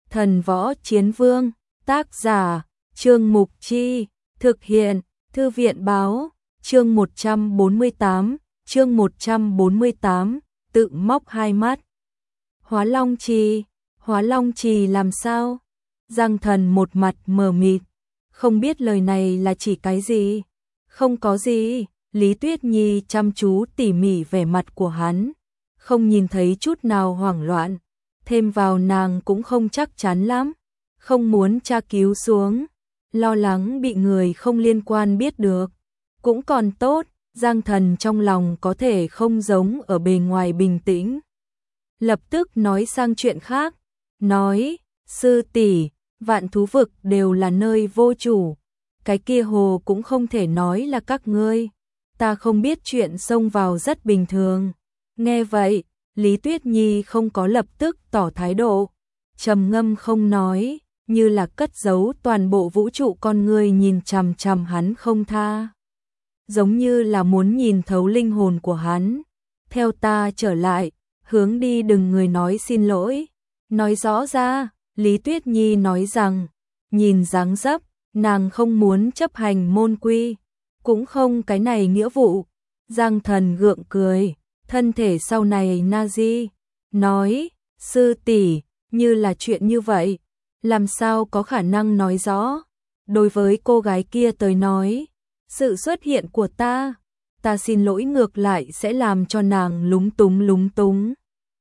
Thần Võ Chiến Vương, tác giả, Trương Mục Chi, thực hiện, Thư viện Báo, chương 148, tự móc hai mắt. Hóa Long Trì làm sao? Giang Thần một mặt mờ mịt, không biết lời này là chỉ cái gì. Không có gì, Lý Tuyết Nhi chăm chú tỉ mỉ vẻ mặt của hắn, không nhìn thấy chút nào hoảng loạn, thêm vào nàng cũng không chắc chắn lắm, không muốn tra cứu xuống, lo lắng bị người không liên quan biết được. Cũng còn tốt, Giang Thần trong lòng có thể không giống ở bề ngoài bình tĩnh. Lập tức nói sang chuyện khác, nói, sư tỷ, Vạn Thú Vực đều là nơi vô chủ, cái kia hồ cũng không thể nói là các ngươi, ta không biết chuyện xông vào rất bình thường. Nghe vậy, Lý Tuyết Nhi không có lập tức tỏ thái độ, trầm ngâm không nói, như là cất giấu toàn bộ vũ trụ con người nhìn chằm chằm hắn không tha. Giống như là muốn nhìn thấu linh hồn của hắn. Theo ta trở lại, hướng đi đừng người nói xin lỗi. Nói rõ ra, Lý Tuyết Nhi nói rằng, nhìn dáng dấp, nàng không muốn chấp hành môn quy, cũng không cái này nghĩa vụ. Giang Thần gượng cười, thân thể sau này Nazi, nói, sư tỷ, như là chuyện như vậy, làm sao có khả năng nói rõ. Đối với cô gái kia tới nói, sự xuất hiện của ta xin lỗi ngược lại sẽ làm cho nàng lúng túng.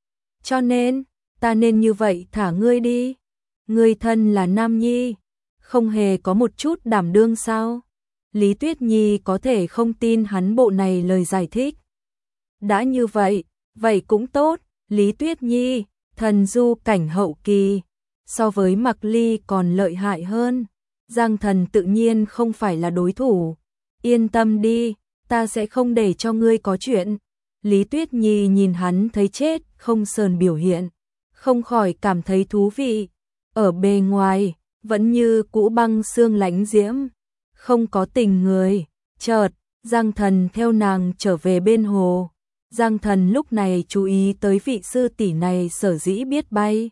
Cho nên, ta nên như vậy thả ngươi đi. Ngươi thân là nam nhi, không hề có một chút đảm đương sao? Lý Tuyết Nhi có thể không tin hắn bộ này lời giải thích. Đã như vậy, vậy cũng tốt, Lý Tuyết Nhi, thần du cảnh hậu kỳ, so với Mạc Ly còn lợi hại hơn. Giang Thần tự nhiên không phải là đối thủ. Yên tâm đi, ta sẽ không để cho ngươi có chuyện. Lý Tuyết Nhi nhìn hắn thấy chết không sờn biểu hiện, không khỏi cảm thấy thú vị. Ở bề ngoài, vẫn như cũ băng xương lãnh diễm, không có tình người. Chợt, Giang Thần theo nàng trở về bên hồ. Giang Thần lúc này chú ý tới vị sư tỷ này sở dĩ biết bay,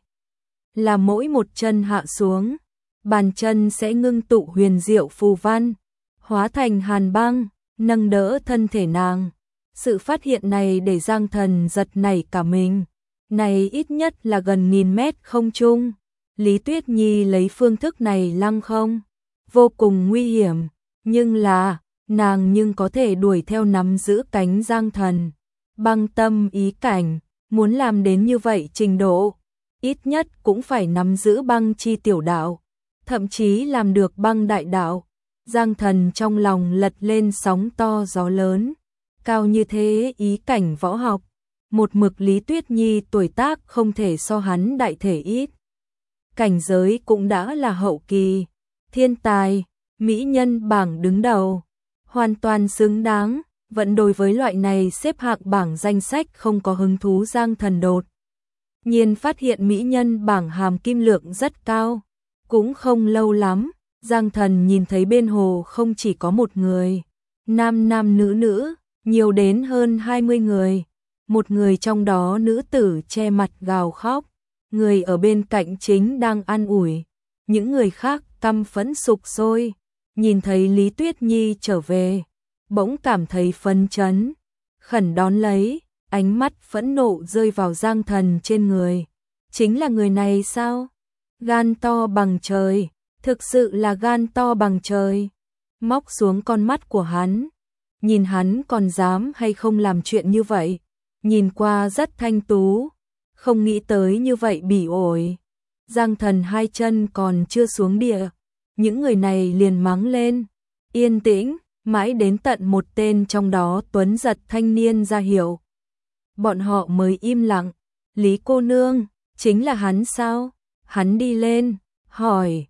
là mỗi một chân hạ xuống, bàn chân sẽ ngưng tụ huyền diệu phù văn, hóa thành hàn băng, nâng đỡ thân thể nàng. Sự phát hiện này để Giang Thần giật nảy cả mình. Này ít nhất là gần 1000 mét không trung. Lý Tuyết Nhi lấy phương thức này lăng không, vô cùng nguy hiểm, nhưng là, nàng nhưng có thể đuổi theo nắm giữ cánh Giang Thần. Băng tâm ý cảnh, muốn làm đến như vậy trình độ, ít nhất cũng phải nắm giữ băng chi tiểu đạo, thậm chí làm được băng đại đạo. Giang Thần trong lòng lật lên sóng to gió lớn, cao như thế ý cảnh võ học, một mực Lý Tuyết Nhi tuổi tác không thể so hắn đại thể ít. Cảnh giới cũng đã là hậu kỳ, thiên tài, mỹ nhân bảng đứng đầu, hoàn toàn xứng đáng. Vẫn đối với loại này xếp hạng bảng danh sách không có hứng thú. Giang Thần đột nhiên phát hiện mỹ nhân bảng hàm kim lượng rất cao. Cũng không lâu lắm, Giang Thần nhìn thấy bên hồ không chỉ có một người, nam nữ, nhiều đến hơn 20 người. Một người trong đó nữ tử che mặt gào khóc, người ở bên cạnh chính đang an ủi, những người khác căm phẫn sục sôi. Nhìn thấy Lý Tuyết Nhi trở về, bỗng cảm thấy phấn chấn, khẩn đón lấy, ánh mắt phẫn nộ rơi vào Giang Thần trên người. Chính là người này sao? Gan to bằng trời, thực sự là gan to bằng trời. Móc xuống con mắt của hắn, nhìn hắn còn dám hay không làm chuyện như vậy. Nhìn qua rất thanh tú, không nghĩ tới như vậy bỉ ổi. Giang Thần hai chân còn chưa xuống địa, những người này liền mắng lên. Yên tĩnh, mãi đến tận một tên trong đó tuấn giật thanh niên ra hiệu, bọn họ mới im lặng. Lý cô nương, chính là hắn sao? Hắn đi lên, hỏi,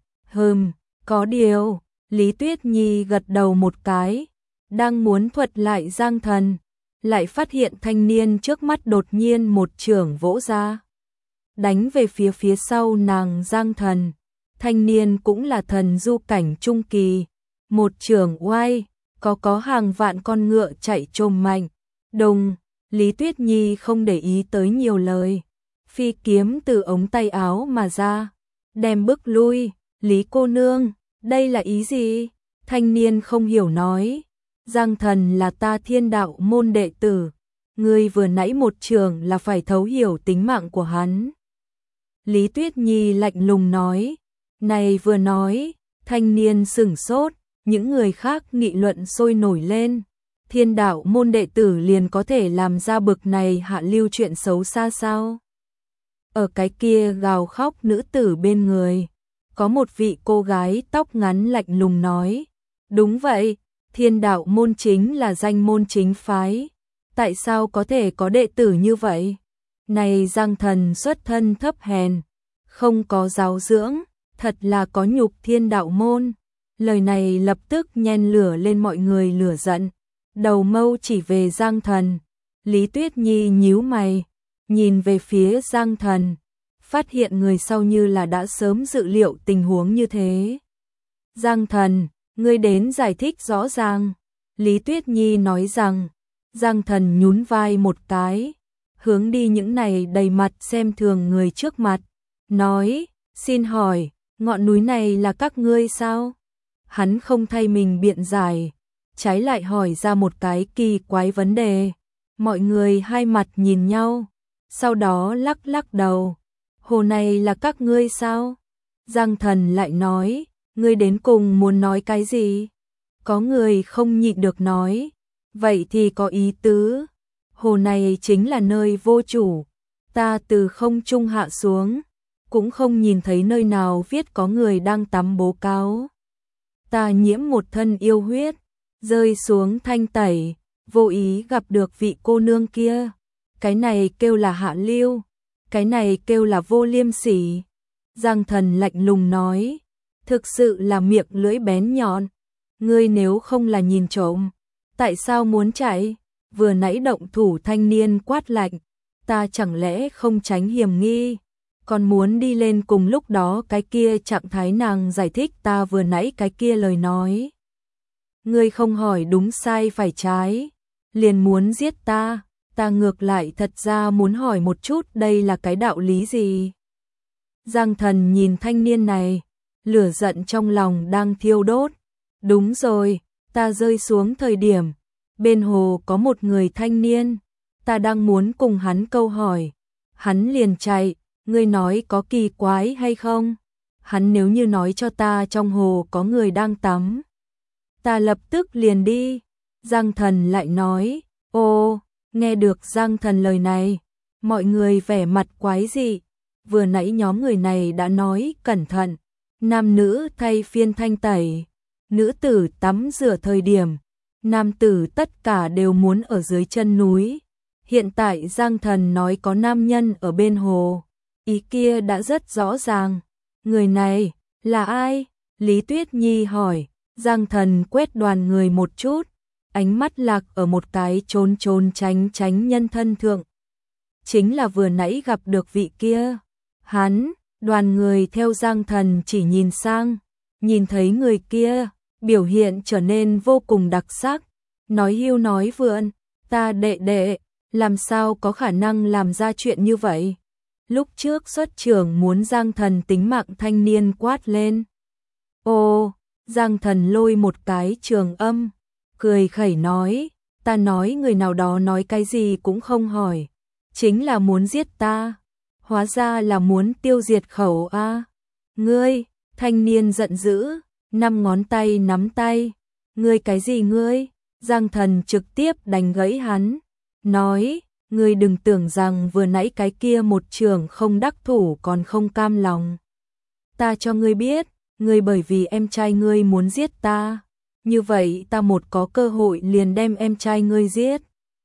có điều. Lý Tuyết Nhi gật đầu một cái, đang muốn thuật lại Giang Thần, lại phát hiện thanh niên trước mắt đột nhiên một chưởng vỗ ra, đánh về phía sau nàng Giang Thần. Thanh niên cũng là thần du cảnh trung kỳ, một chưởng oai, có hàng vạn con ngựa chạy trồm mạnh. Đùng, Lý Tuyết Nhi không để ý tới nhiều lời, phi kiếm từ ống tay áo mà ra, đem bước lui. Lý cô nương, đây là ý gì? Thanh niên không hiểu nói. Giang Thần là ta Thiên Đạo môn đệ tử, ngươi vừa nãy một trường là phải thấu hiểu tính mạng của hắn. Lý Tuyết Nhi lạnh lùng nói. Này vừa nói, thanh niên sửng sốt, những người khác nghị luận sôi nổi lên. Thiên Đạo môn đệ tử liền có thể làm ra bực này hạ lưu chuyện xấu xa sao? Ở cái kia gào khóc nữ tử bên người, có một vị cô gái tóc ngắn lạnh lùng nói. Đúng vậy, Thiên Đạo môn chính là danh môn chính phái. Tại sao có thể có đệ tử như vậy? Này Giang Thần xuất thân thấp hèn, không có giáo dưỡng, thật là có nhục Thiên Đạo môn. Lời này lập tức nhen lửa lên mọi người lửa giận, đầu mâu chỉ về Giang Thần. Lý Tuyết Nhi nhíu mày, nhìn về phía Giang Thần, phát hiện người sau như là đã sớm dự liệu tình huống như thế. Giang Thần, ngươi đến giải thích rõ ràng. Lý Tuyết Nhi nói rằng. Giang Thần nhún vai một cái, hướng đi những này đầy mặt xem thường người trước mặt, nói, xin hỏi, ngọn núi này là các ngươi sao? Hắn không thay mình biện giải, trái lại hỏi ra một cái kỳ quái vấn đề. Mọi người hai mặt nhìn nhau, sau đó lắc lắc đầu. Hồ này là các ngươi sao? Giang Thần lại nói, ngươi đến cùng muốn nói cái gì? Có người không nhịn được nói, vậy thì có ý tứ. Hồ này chính là nơi vô chủ, ta từ không trung hạ xuống, cũng không nhìn thấy nơi nào viết có người đang tắm bố cáo. Ta nhiễm một thân yêu huyết, rơi xuống thanh tẩy, vô ý gặp được vị cô nương kia. Cái này kêu là hạ lưu, cái này kêu là vô liêm sỉ. Giang Thần lạnh lùng nói, thực sự là miệng lưỡi bén nhọn. Ngươi nếu không là nhìn trộm, tại sao muốn chạy? Vừa nãy động thủ thanh niên quát lạnh, ta chẳng lẽ không tránh hiểm nghi, còn muốn đi lên cùng lúc đó cái kia trạng thái nàng giải thích ta vừa nãy cái kia lời nói. Ngươi không hỏi đúng sai phải trái, liền muốn giết ta ngược lại thật ra muốn hỏi một chút đây là cái đạo lý gì? Giang Thần nhìn thanh niên này, lửa giận trong lòng đang thiêu đốt. Đúng rồi, ta rơi xuống thời điểm, bên hồ có một người thanh niên, ta đang muốn cùng hắn câu hỏi, hắn liền chạy, ngươi nói có kỳ quái hay không? Hắn nếu như nói cho ta trong hồ có người đang tắm, ta lập tức liền đi. Giang Thần lại nói, ô, nghe được Giang Thần lời này, mọi người vẻ mặt quái dị, vừa nãy nhóm người này đã nói cẩn thận, nam nữ thay phiên thanh tẩy. Nữ tử tắm rửa thời điểm, nam tử tất cả đều muốn ở dưới chân núi. Hiện tại Giang Thần nói có nam nhân ở bên hồ, ý kia đã rất rõ ràng. Người này là ai? Lý Tuyết Nhi hỏi. Giang Thần quét đoàn người một chút, ánh mắt lạc ở một cái trốn trốn tránh tránh nhân thân thượng. Chính là vừa nãy gặp được vị kia. Hắn, đoàn người theo Giang Thần chỉ nhìn sang, nhìn thấy người kia, biểu hiện trở nên vô cùng đặc sắc, nói hưu nói vượn, ta đệ đệ, làm sao có khả năng làm ra chuyện như vậy? Lúc trước xuất trưởng muốn Giang Thần tính mạng thanh niên quát lên. Ô, Giang Thần lôi một cái trường âm, cười khẩy nói, ta nói người nào đó nói cái gì cũng không hỏi, chính là muốn giết ta, hóa ra là muốn tiêu diệt khẩu a. Ngươi, thanh niên giận dữ, 5 ngón tay nắm tay, ngươi cái gì ngươi? Giang Thần trực tiếp đánh gãy hắn, nói, ngươi đừng tưởng rằng vừa nãy cái kia một trường không đắc thủ còn không cam lòng. Ta cho ngươi biết, ngươi bởi vì em trai ngươi muốn giết ta, như vậy ta một có cơ hội liền đem em trai ngươi giết.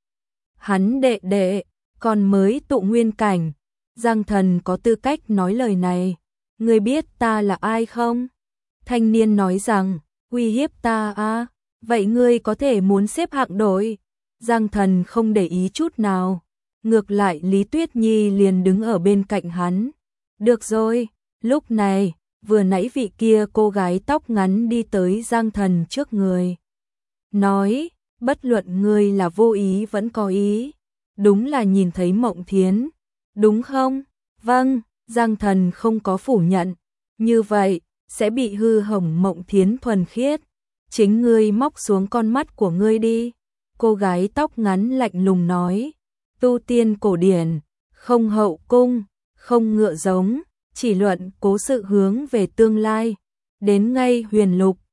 Hắn đệ đệ, còn mới tụ nguyên cảnh, Giang Thần có tư cách nói lời này, ngươi biết ta là ai không? Thanh niên nói rằng, uy hiếp ta à, vậy ngươi có thể muốn xếp hạng đội. Giang Thần không để ý chút nào, ngược lại Lý Tuyết Nhi liền đứng ở bên cạnh hắn. Được rồi, lúc này, vừa nãy vị kia cô gái tóc ngắn đi tới Giang Thần trước người. Nói, bất luận ngươi là vô ý vẫn có ý, đúng là nhìn thấy Mộng Thiến, đúng không? Vâng, Giang Thần không có phủ nhận, Như vậy, sẽ bị hư hỏng mộng thiến thuần khiết. Chính ngươi móc xuống con mắt của ngươi đi. Cô gái tóc ngắn lạnh lùng nói. Tu tiên cổ điển, không hậu cung, không ngựa giống, chỉ luận cố sự hướng về tương lai. Đến ngay huyền lục,